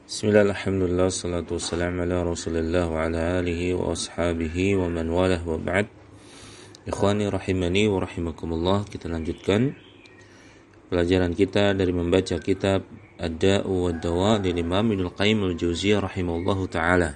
Bismillah, alhamdulillah, salatu wassalamu ala rasulillah wa ala alihi wa ashabihi wa man walah wa ba'd. Ikhwani rahimani wa rahimakumullah. Kita lanjutkan pelajaran kita dari membaca kitab Ad-Da'u wa Dawa dari Imam Ibnul Qayyim al-Jauziyah rahimahullahu ta'ala.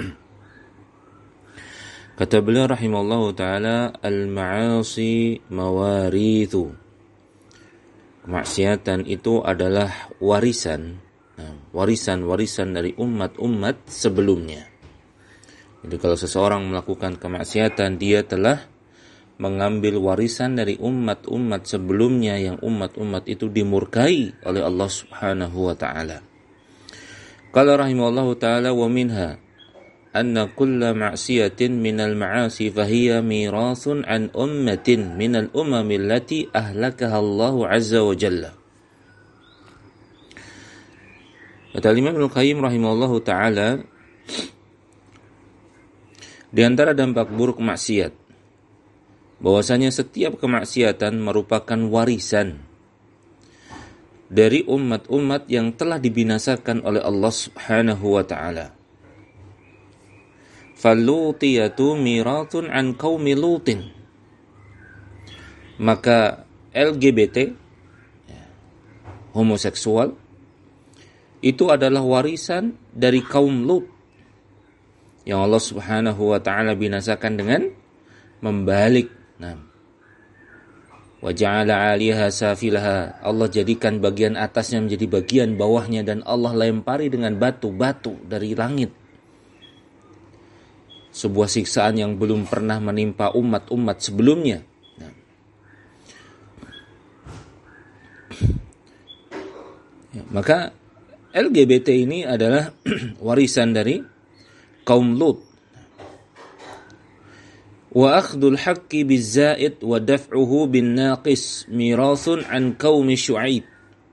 Kata beliau rahimahullahu ta'ala, al-ma'asi mawarithu. Kemaksiatan itu adalah warisan dari umat-umat sebelumnya. Jadi kalau seseorang melakukan kemaksiatan, dia telah mengambil warisan dari umat-umat sebelumnya yang umat-umat itu dimurkai oleh Allah Subhanahu wa taala. Qala rahimahullahu taala wa minha anna kulla ma'siyatin minal ma'asi fahiya mirathun an ummatin minal umami allati ahlakaha Allah azza wa jalla. Kata Imam Ibnul Qayyim rahimahullahu ta'ala, di antara dampak buruk maksiat, bahwasanya setiap kemaksiatan merupakan warisan dari umat-umat yang telah dibinasakan oleh Allah Subhanahu wa ta'ala. Fallutiyatu miratun an qaumi lutin. Maka LGBT, homoseksual, itu adalah warisan dari kaum Lut yang Allah Subhanahu wa taala binasakan dengan membalik. Wa ja'ala 'aliyaha safilaha. Allah jadikan bagian atasnya menjadi bagian bawahnya dan Allah lempari dengan batu-batu dari langit. Sebuah siksaan yang belum pernah menimpa umat-umat sebelumnya. Maka LGBT ini adalah warisan dari kaum Lut. Wa akhdul haqqi bizza'id wa daf'uhu bin naqis mirathun an qaumi Syu'aib.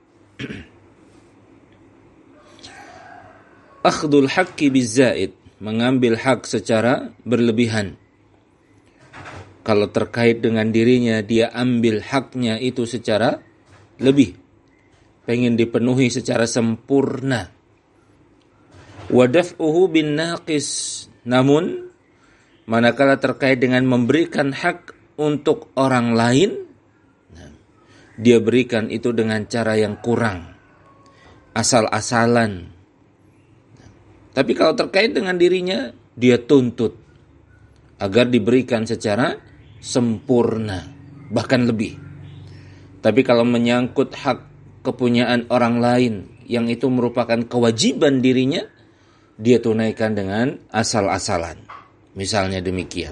Akhdul haqqi bizza'id, mengambil hak secara berlebihan. Kalau terkait dengan dirinya, dia ambil haknya itu secara lebih, pengen dipenuhi secara sempurna. Wadaf'uhu bin naqis, namun manakala terkait dengan memberikan hak untuk orang lain, dia berikan itu dengan cara yang kurang, asal-asalan. Tapi kalau terkait dengan dirinya, dia tuntut agar diberikan secara sempurna, bahkan lebih. Tapi kalau menyangkut hak kepunyaan orang lain yang itu merupakan kewajiban dirinya, dia tunaikan dengan asal-asalan. Misalnya demikian.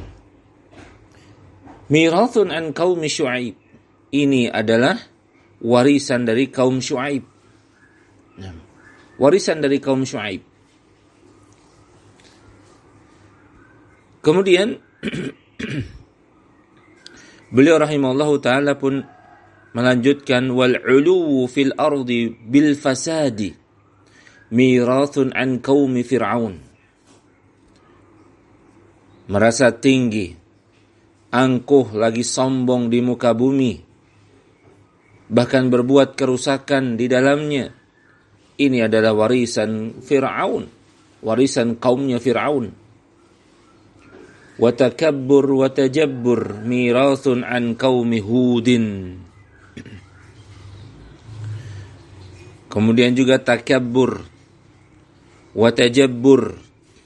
Mirathun an qaumi Syu'aib. Ini adalah warisan dari kaum Syu'aib. Warisan dari kaum Syu'aib. Kemudian beliau rahimahullahu ta'ala pun melanjutkan, wal uluwu fil ardi bil fasadi mirathun an qaumi fir'aun. Merasa tinggi, angkuh lagi sombong di muka bumi, bahkan berbuat kerusakan di dalamnya. Ini adalah warisan Fir'aun, warisan kaumnya Fir'aun. Wa takabbur wa tajabbur mirathun an qaumi Hudin. Kemudian juga takabbur wa tajabbur,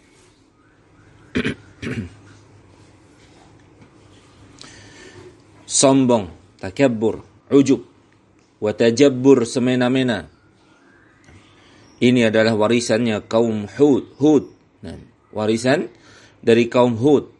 sombong, takabbur, ujub, wa tajabbur, semena-mena. Ini adalah warisannya kaum Hud. Warisan dari kaum Hud.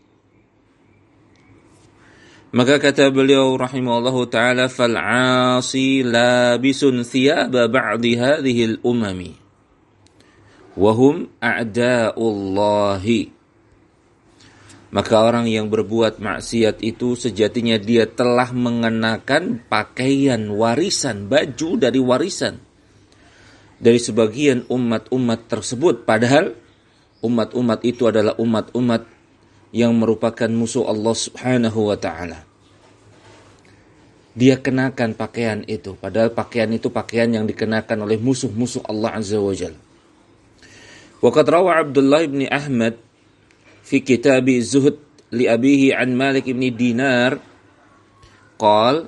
Maka kata beliau rahimahullahu ta'ala, fal'asi labisun thiyaba ba'di hadhihi al-umami wahum a'da'ullahi. Maka orang yang berbuat maksiat itu sejatinya dia telah mengenakan pakaian warisan, baju dari warisan dari sebagian umat-umat tersebut. Padahal umat-umat itu adalah umat-umat yang merupakan musuh Allah Subhanahu wa ta'ala. Dia kenakan pakaian itu, padahal pakaian itu pakaian yang dikenakan oleh musuh-musuh Allah Azza wa Jalla. Waqad rawa Abdullah ibn Ahmad fi kitab Zuhd li abihi an Malik ibn Dinar qala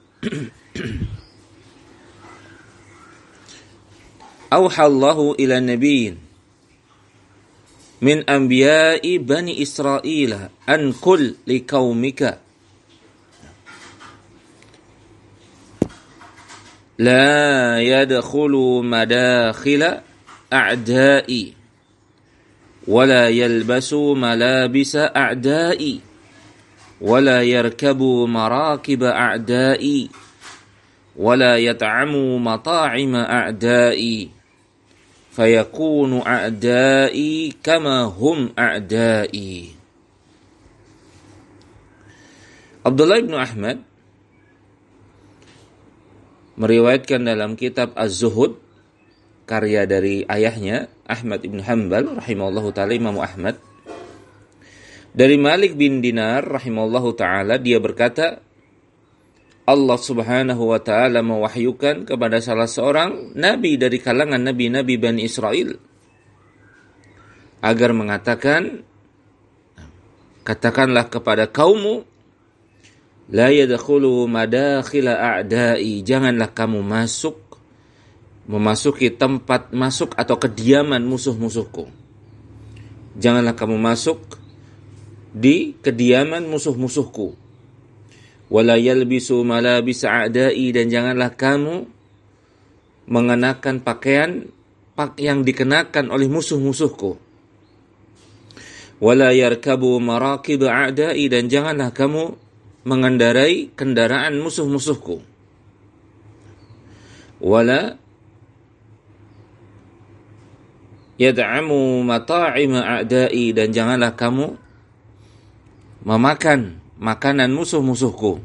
Auha Allahu ila nabiyyin min anbiya'i bani Israil an qul liqaumika la yadkhulu madakhila a'da'i wala yalbasu malabisa a'da'i wala yarkabu marakiba a'da'i wala yat'amu mata'ima a'da'i fayakunu a'da'i kama hum a'da'i. Abdullah bin Ahmad meriwayatkan dalam kitab Az-Zuhud, karya dari ayahnya Ahmad ibn Hanbal rahimahullahu ta'ala, Imam Ahmad, dari Malik bin Dinar rahimahullahu ta'ala, dia berkata, Allah subhanahu wa ta'ala mewahyukan kepada salah seorang nabi dari kalangan nabi-nabi Bani Israel agar mengatakan, katakanlah kepada kaummu, la yadkhulu madakhila a'da'i, janganlah kamu memasuki tempat masuk atau kediaman musuh-musuhku. Janganlah kamu masuk di kediaman musuh-musuhku. Wala yalbisu malabis a'da'i, dan janganlah kamu mengenakan pakaian yang dikenakan oleh musuh-musuhku. Wala yarkabu marakib a'da'i, dan janganlah kamu mengendarai kendaraan musuh-musuhku. Wala yad'amu mata'ima a'da'i, dan janganlah kamu memakan makanan musuh-musuhku.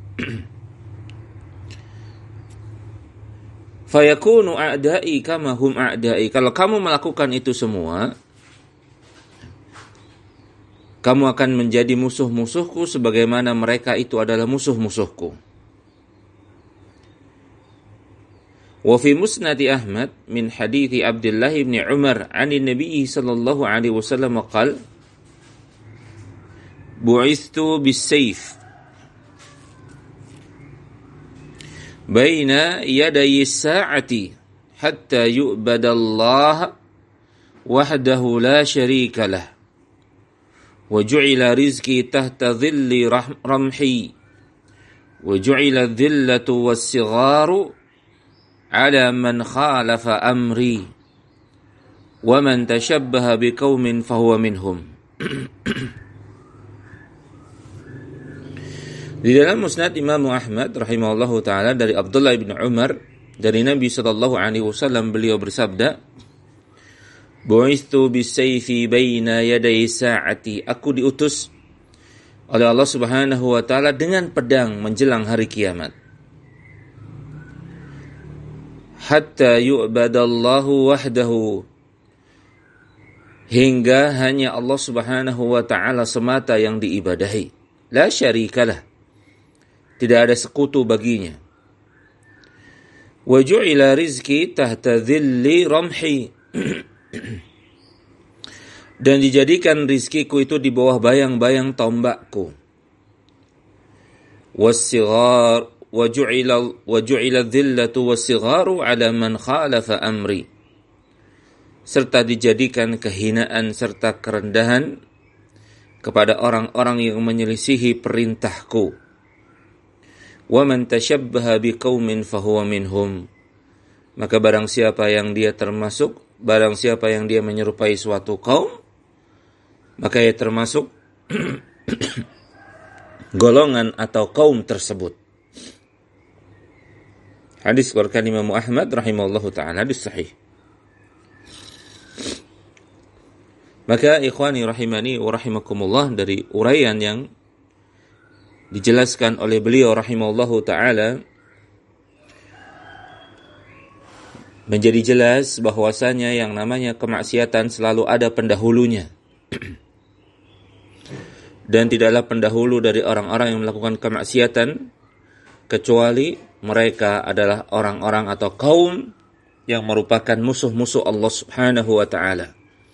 Fayakunu a'da'i kama hum a'da'i. Kalau kamu melakukan itu semua, kamu akan menjadi musuh-musuhku sebagaimana mereka itu adalah musuh-musuhku. Wa fi musnad Ahmad min hadithi Abdullah bin Umar 'ani Nabi sallallahu alaihi wasallam qala bu'istu bis-sayf baina yaday as-sa'ati hatta yu'badallaha wahdahu la syarika lah wa ju'ila rizqi tahta dhilli ramhi wa ju'ila dhillatu was-sigharu ala man khalafa amri wa man tashabbaha biqaumin fahuwa minhum. Di dalam musnad Imam Ahmad rahimahullahu ta'ala dari Abdullah bin Umar, dari Nabi sallallahu alaihi wasallam, beliau bersabda, bu'istu bisayfi baina yaday sa'ati, aku diutus oleh Allah subhanahu wa ta'ala dengan pedang menjelang hari kiamat. Hatta yu'badallahu wahdahu, hingga hanya Allah subhanahu wa ta'ala semata yang diibadahi. La syarikalah, tidak ada sekutu baginya. Wa ju'ila rizqi tahta dhilli ramhi, dan dijadikan rizkiku itu di bawah bayang-bayang tombakku. Was-sighar wa ju'ila dhillatu was-sigharu ala man khalafa amri, serta dijadikan kehinaan serta kerendahan kepada orang-orang yang menyelisihi perintahku. Wa man tashabbaha biqaumin fahuwa minhum, maka barang siapa yang dia menyerupai suatu kaum, maka ia termasuk golongan atau kaum tersebut. Hadis dikeluarkan Imam Ahmad rahimahullahu ta'ala, hadis sahih. Maka ikhwani rahimani wa rahimakumullah, dari uraian yang dijelaskan oleh beliau rahimahullahu ta'ala, menjadi jelas bahwasanya yang namanya kemaksiatan selalu ada pendahulunya. Dan tidaklah pendahulu dari orang-orang yang melakukan kemaksiatan kecuali mereka adalah orang-orang atau kaum yang merupakan musuh-musuh Allah subhanahu wa ta'ala.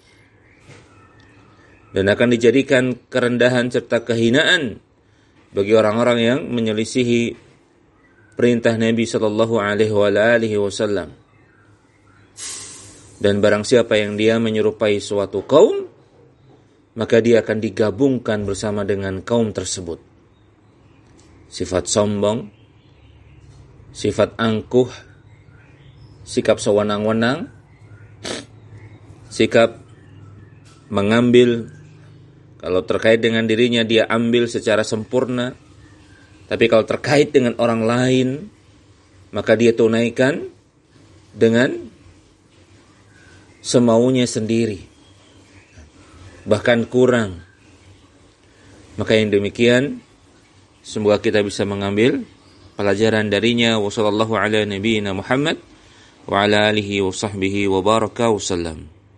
dan akan dijadikan kerendahan serta kehinaan bagi orang-orang yang menyelisihi perintah Nabi sallallahu alaihi wasallam. Dan barang siapa yang dia menyerupai suatu kaum, maka dia akan digabungkan bersama dengan kaum tersebut. Sifat sombong, sifat angkuh, sikap sewenang-wenang, sikap mengambil, kalau terkait dengan dirinya dia ambil secara sempurna, tapi kalau terkait dengan orang lain, maka dia tunaikan dengan semaunya sendiri, bahkan kurang. Maka yang demikian, semoga kita bisa mengambil pelajaran darinya. Wassallallahu ala nabiyyina Muhammad wa ala alihi wa sahbihi wa baraka wa sallam.